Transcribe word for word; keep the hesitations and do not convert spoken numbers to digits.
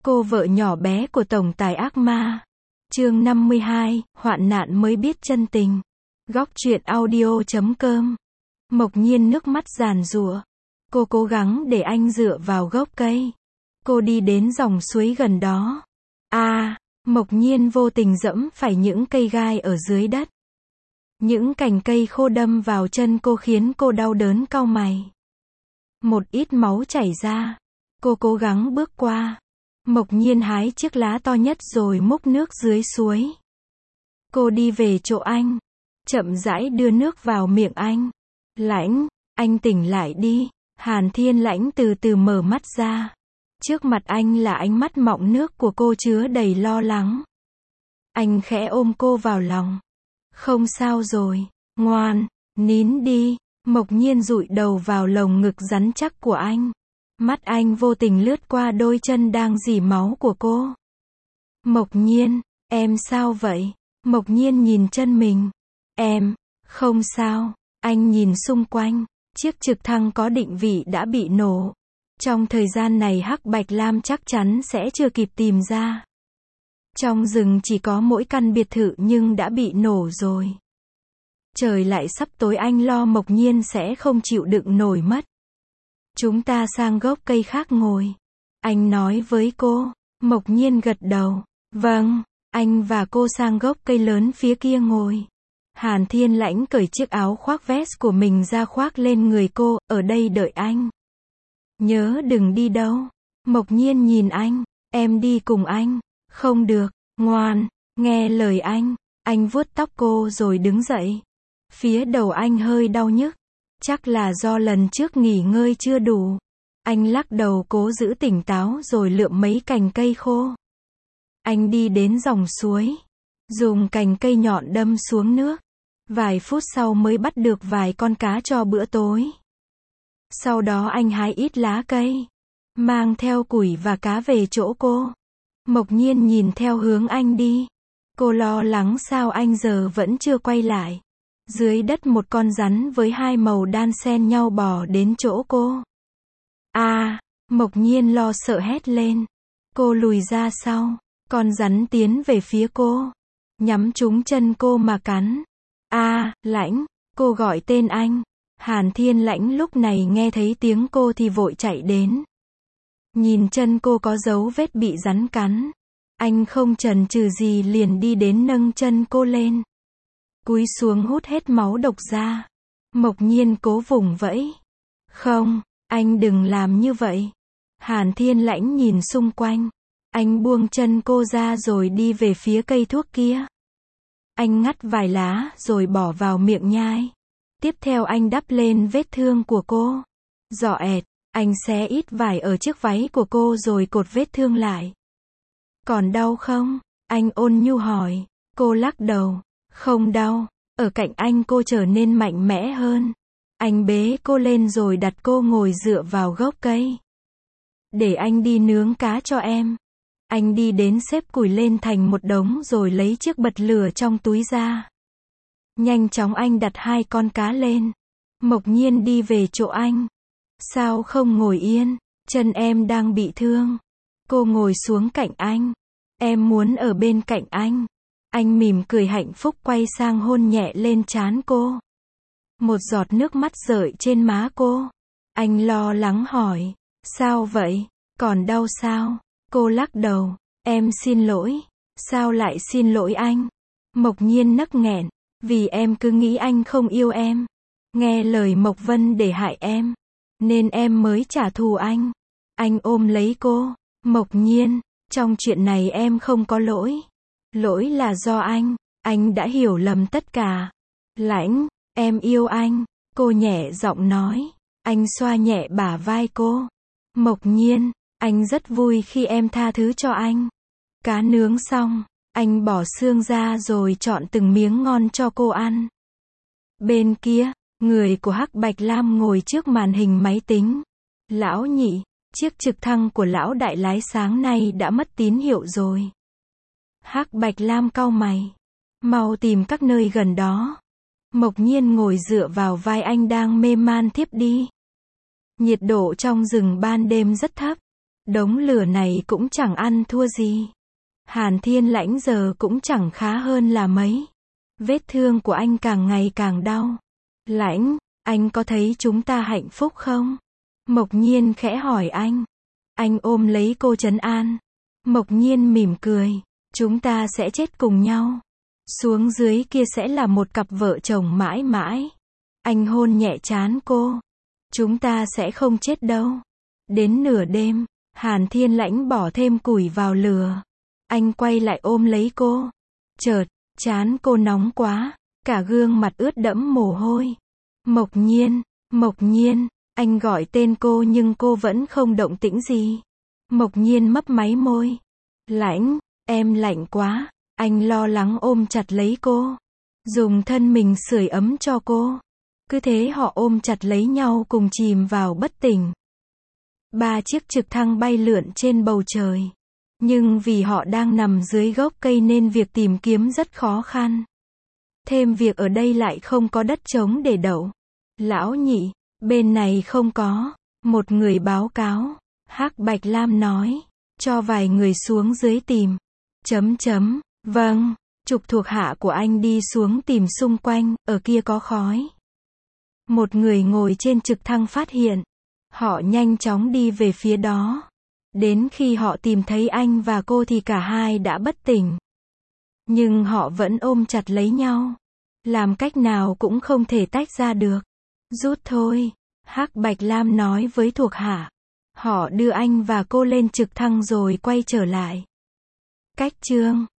Cô vợ nhỏ bé của tổng tài ác ma. Chương năm mươi hai, hoạn nạn mới biết chân tình. Góc truyện audio chấm com. Mộc Nhiên nước mắt giàn giụa. Cô cố gắng để anh dựa vào gốc cây. Cô đi đến dòng suối gần đó. A, à, Mộc Nhiên vô tình dẫm phải những cây gai ở dưới đất. Những cành cây khô đâm vào chân cô khiến cô đau đớn cau mày. Một ít máu chảy ra. Cô cố gắng bước qua. Mộc Nhiên hái chiếc lá to nhất rồi múc nước dưới suối. Cô đi về chỗ anh. Chậm rãi đưa nước vào miệng anh. Lãnh, anh tỉnh lại đi. Hàn Thiên Lãnh từ từ mở mắt ra. Trước mặt anh là ánh mắt mọng nước của cô chứa đầy lo lắng. Anh khẽ ôm cô vào lòng. Không sao rồi, ngoan, nín đi. Mộc Nhiên dụi đầu vào lồng ngực rắn chắc của anh. Mắt anh vô tình lướt qua đôi chân đang rỉ máu của cô. Mộc Nhiên, em sao vậy? Mộc Nhiên nhìn chân mình. Em, không sao. Anh nhìn xung quanh. Chiếc trực thăng có định vị đã bị nổ. Trong thời gian này Hắc Bạch Lam chắc chắn sẽ chưa kịp tìm ra. Trong rừng chỉ có mỗi căn biệt thự nhưng đã bị nổ rồi. Trời lại sắp tối, anh lo Mộc Nhiên sẽ không chịu đựng nổi mất. Chúng ta sang gốc cây khác ngồi. Anh nói với cô. Mộc Nhiên gật đầu. Vâng, anh và cô sang gốc cây lớn phía kia ngồi. Hàn Thiên Lãnh cởi chiếc áo khoác vest của mình ra khoác lên người cô, ở đây đợi anh. Nhớ đừng đi đâu. Mộc Nhiên nhìn anh. Em đi cùng anh. Không được, ngoan, nghe lời anh. Anh vuốt tóc cô rồi đứng dậy. Phía đầu anh hơi đau nhức. Chắc là do lần trước nghỉ ngơi chưa đủ. Anh lắc đầu cố giữ tỉnh táo rồi lượm mấy cành cây khô. Anh đi đến dòng suối. Dùng cành cây nhọn đâm xuống nước. Vài phút sau mới bắt được vài con cá cho bữa tối. Sau đó anh hái ít lá cây. Mang theo củi và cá về chỗ cô. Mộc Nhiên nhìn theo hướng anh đi. Cô lo lắng sao anh giờ vẫn chưa quay lại. Dưới đất một con rắn với hai màu đan xen nhau bò đến chỗ cô. A, à, Mộc Nhiên lo sợ hét lên. Cô lùi ra sau. Con rắn tiến về phía cô. Nhắm trúng chân cô mà cắn. A, à, Lãnh, cô gọi tên anh. Hàn Thiên Lãnh lúc này nghe thấy tiếng cô thì vội chạy đến. Nhìn chân cô có dấu vết bị rắn cắn. Anh không chần chừ gì liền đi đến nâng chân cô lên. Cúi xuống hút hết máu độc ra. Mộc Nhiên cố vùng vẫy. Không, anh đừng làm như vậy. Hàn Thiên Lãnh nhìn xung quanh. Anh buông chân cô ra rồi đi về phía cây thuốc kia. Anh ngắt vài lá rồi bỏ vào miệng nhai. Tiếp theo anh đắp lên vết thương của cô. Dọ ẹt, anh xé ít vải ở chiếc váy của cô rồi cột vết thương lại. Còn đau không? Anh ôn nhu hỏi. Cô lắc đầu. Không đau. Ở cạnh anh cô trở nên mạnh mẽ hơn. Anh bế cô lên rồi đặt cô ngồi dựa vào gốc cây. Để anh đi nướng cá cho em. Anh đi đến xếp củi lên thành một đống rồi lấy chiếc bật lửa trong túi ra. Nhanh chóng anh đặt hai con cá lên. Mộc Nhiên đi về chỗ anh. Sao không ngồi yên? Chân em đang bị thương. Cô ngồi xuống cạnh anh. Em muốn ở bên cạnh anh. Anh mỉm cười hạnh phúc quay sang hôn nhẹ lên trán cô. Một giọt nước mắt rơi trên má cô. Anh lo lắng hỏi. Sao vậy? Còn đau sao? Cô lắc đầu. Em xin lỗi. Sao lại xin lỗi anh? Mộc Nhiên nấc nghẹn. Vì em cứ nghĩ anh không yêu em. Nghe lời Mộc Vân để hại em. Nên em mới trả thù anh. Anh ôm lấy cô. Mộc Nhiên, trong chuyện này em không có lỗi. Lỗi là do anh. Anh đã hiểu lầm tất cả. Lãnh, em yêu anh. Cô nhẹ giọng nói. Anh xoa nhẹ bả vai cô. Mộc Nhiên, anh rất vui khi em tha thứ cho anh. Cá nướng xong, anh bỏ xương ra rồi chọn từng miếng ngon cho cô ăn. Bên kia, người của Hắc Bạch Lam ngồi trước màn hình máy tính. Lão Nhị, chiếc trực thăng của lão đại lái sáng nay đã mất tín hiệu rồi. Hắc Bạch Lam cau mày. Mau tìm các nơi gần đó. Mộc Nhiên ngồi dựa vào vai anh đang mê man thiếp đi. Nhiệt độ trong rừng ban đêm rất thấp. Đống lửa này cũng chẳng ăn thua gì. Hàn Thiên Lãnh giờ cũng chẳng khá hơn là mấy. Vết thương của anh càng ngày càng đau. Lãnh, anh có thấy chúng ta hạnh phúc không? Mộc Nhiên khẽ hỏi anh. Anh ôm lấy cô trấn an. Mộc Nhiên mỉm cười. Chúng ta sẽ chết cùng nhau. Xuống dưới kia sẽ là một cặp vợ chồng mãi mãi. Anh hôn nhẹ trán cô. Chúng ta sẽ không chết đâu. Đến nửa đêm, Hàn Thiên Lãnh bỏ thêm củi vào lửa. Anh quay lại ôm lấy cô. Chợt, trán cô nóng quá, cả gương mặt ướt đẫm mồ hôi. Mộc Nhiên, Mộc Nhiên, anh gọi tên cô nhưng cô vẫn không động tĩnh gì. Mộc Nhiên mấp máy môi. Lãnh, em lạnh quá. Anh lo lắng ôm chặt lấy cô. Dùng thân mình sưởi ấm cho cô. Cứ thế họ ôm chặt lấy nhau cùng chìm vào bất tỉnh. Ba chiếc trực thăng bay lượn trên bầu trời. Nhưng vì họ đang nằm dưới gốc cây nên việc tìm kiếm rất khó khăn. Thêm việc ở đây lại không có đất trống để đậu. Lão nhị, bên này không có. Một người báo cáo. Hắc Bạch Lam nói. Cho vài người xuống dưới tìm. Chấm chấm. Vâng. Trục thuộc hạ của anh đi xuống tìm xung quanh. Ở kia có khói. Một người ngồi trên trực thăng phát hiện. Họ nhanh chóng đi về phía đó. Đến khi họ tìm thấy anh và cô thì cả hai đã bất tỉnh. Nhưng họ vẫn ôm chặt lấy nhau. Làm cách nào cũng không thể tách ra được. Rút thôi. Hắc Bạch Lam nói với thuộc hạ. Họ đưa anh và cô lên trực thăng rồi quay trở lại. Cách chương